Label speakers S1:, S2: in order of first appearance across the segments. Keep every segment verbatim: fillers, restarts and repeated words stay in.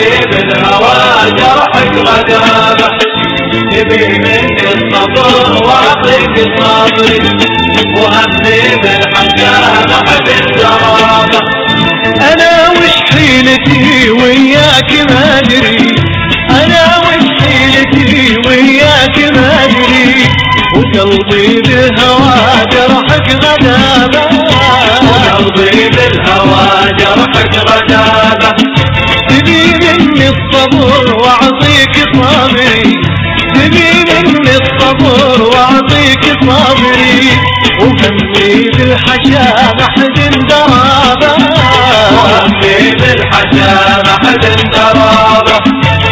S1: وقلبي بالهوى جرحك غدابة تبي مني الصبر واعطيك صبري وهمي بالحجامة بالزرابة.
S2: انا وش حيلتي وياك ما ادري، انا وش حيلتي وياك ما ادري، وقلبي بالهوى جرحك غدابة،
S1: وقلبي بالهوى جرحك غدابة.
S2: تبي مني الصبر واعطيك صبري، تبي مني الصبر واعطيك صبري، وهمي بالحجامة حزن درابة،
S1: وهمي بالحجامة حزن درابة.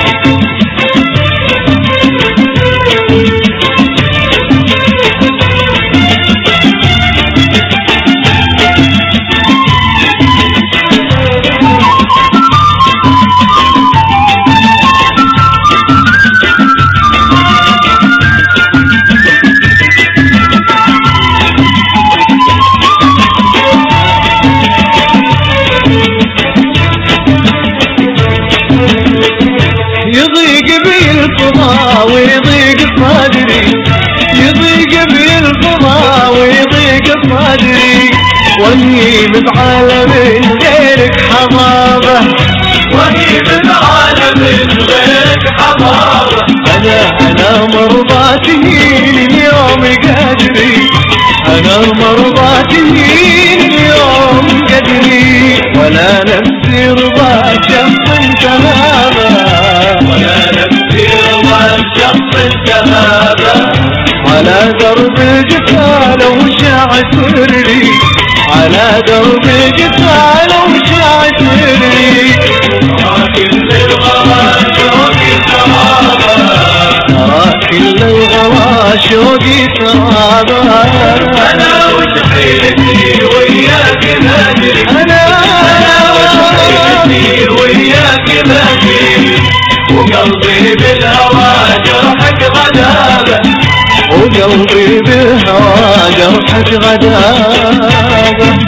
S2: يضيق بي الفضا ويضيق صدري، يضيق بي الفضا ويضيق صدري، واني بعالم غيرك حضابة،
S1: واني بعالم غيرك حضابة.
S2: انا انا مرضاتي اليوم قدري، انا مرضاتي اليوم قدري، ولا نفسي رضا شخص تهابة،
S1: ولا نفسي رضا شخص تهابة.
S2: على درب الجفال وشاع سري، على درب الجفال وشاع سري،
S1: ترى كل الغلا شوقي سرابة،
S2: ترى كل الغلا شوقي سرابة.
S1: أنا وش حيلتي وياك ما أدري،
S2: أنا
S1: أنا وش حيلتي وياك ما أدري، وقلبي بالهوى جرحك غدابة،
S2: وقلبي بالهوى جرحك غدابة.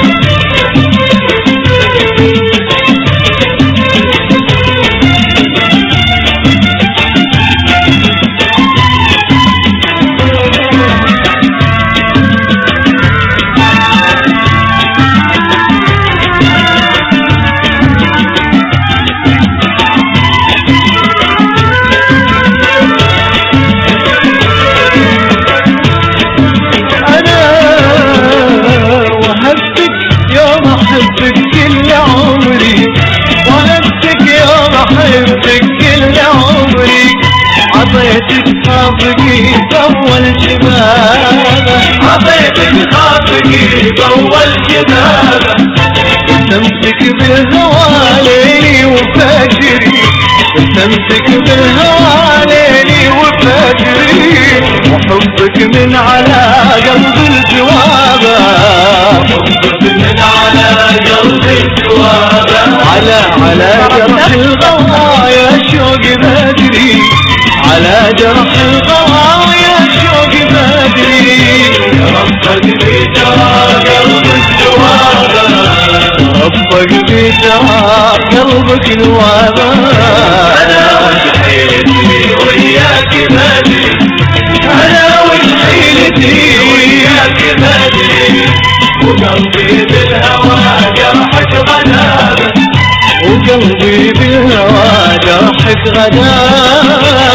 S2: وهبتك كل عمري، وهبتك يوم احبك كل عمري، عطيتك خافقي بأول شبابه،
S1: عطيتك خافقي بأول شبابه،
S2: استمسك بالهوى ليلي وفجري، استمسك بالهوى ليلي وفجري، وحبك من على قلب الجوابه،
S1: حبك من على قلب الجوابه،
S2: على على جرح الغوايا شوق بدري، على جرح الغوايا شوق بدري،
S1: ربك بجرى قلب الجوابه،
S2: ربك بجرى قلبك نوابه.
S1: أنا وش حيلتي وياك ما أدري، أنا وش حيلتي وياك ما أدري، وقلبي بالهوى جرحك غدابة،
S2: وقلبي بالهوى جرحك غدابة.